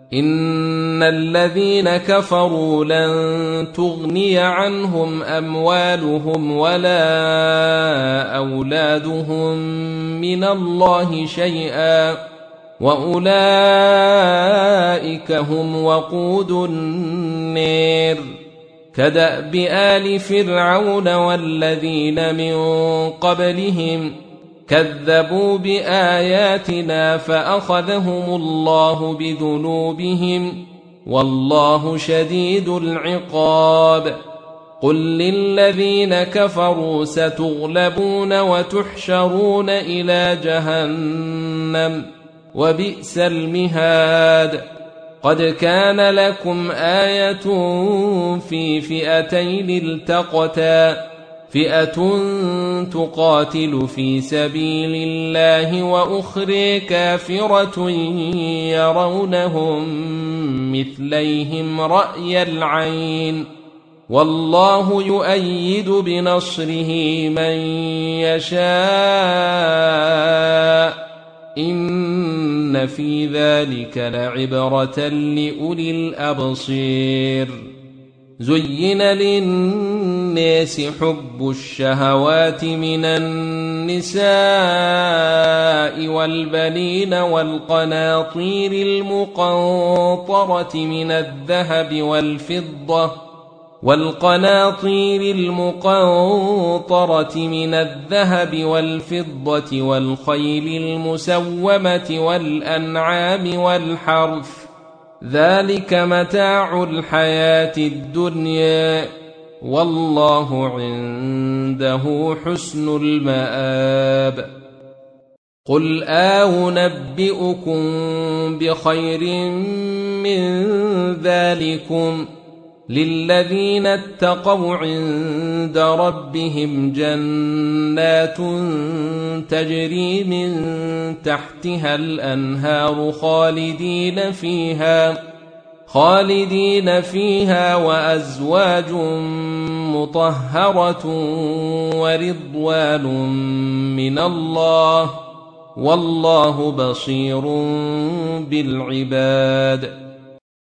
إن الذين كفروا لن تغني عنهم أموالهم ولا أولادهم من الله شيئا وأولئك هم وقود النار كدأب آل فرعون والذين من قبلهم كذبوا بآياتنا فأخذهم الله بذنوبهم والله شديد العقاب قل للذين كفروا ستغلبون وتحشرون إلى جهنم وبئس المهاد قد كان لكم آية في فئتين التقتا فئة تقاتل في سبيل الله وأخرى كافرة يرونهم مثليهم رأي العين والله يؤيد بنصره من يشاء إن في ذلك لعبرة لأولي الأبصير زين للناس حب الشهوات من النساء والبنين والقناطير المقنطرة من الذهب والفضة والخيل المسومة والأنعام والحرث ذلك متاع الحياة الدنيا والله عنده حسن المآب قل أنبئكم بخير من ذلكم للذين اتقوا عند ربهم جنات تجري من تحتها الأنهار خالدين فيها وأزواج مطهرة ورضوان من الله والله بصير بالعباد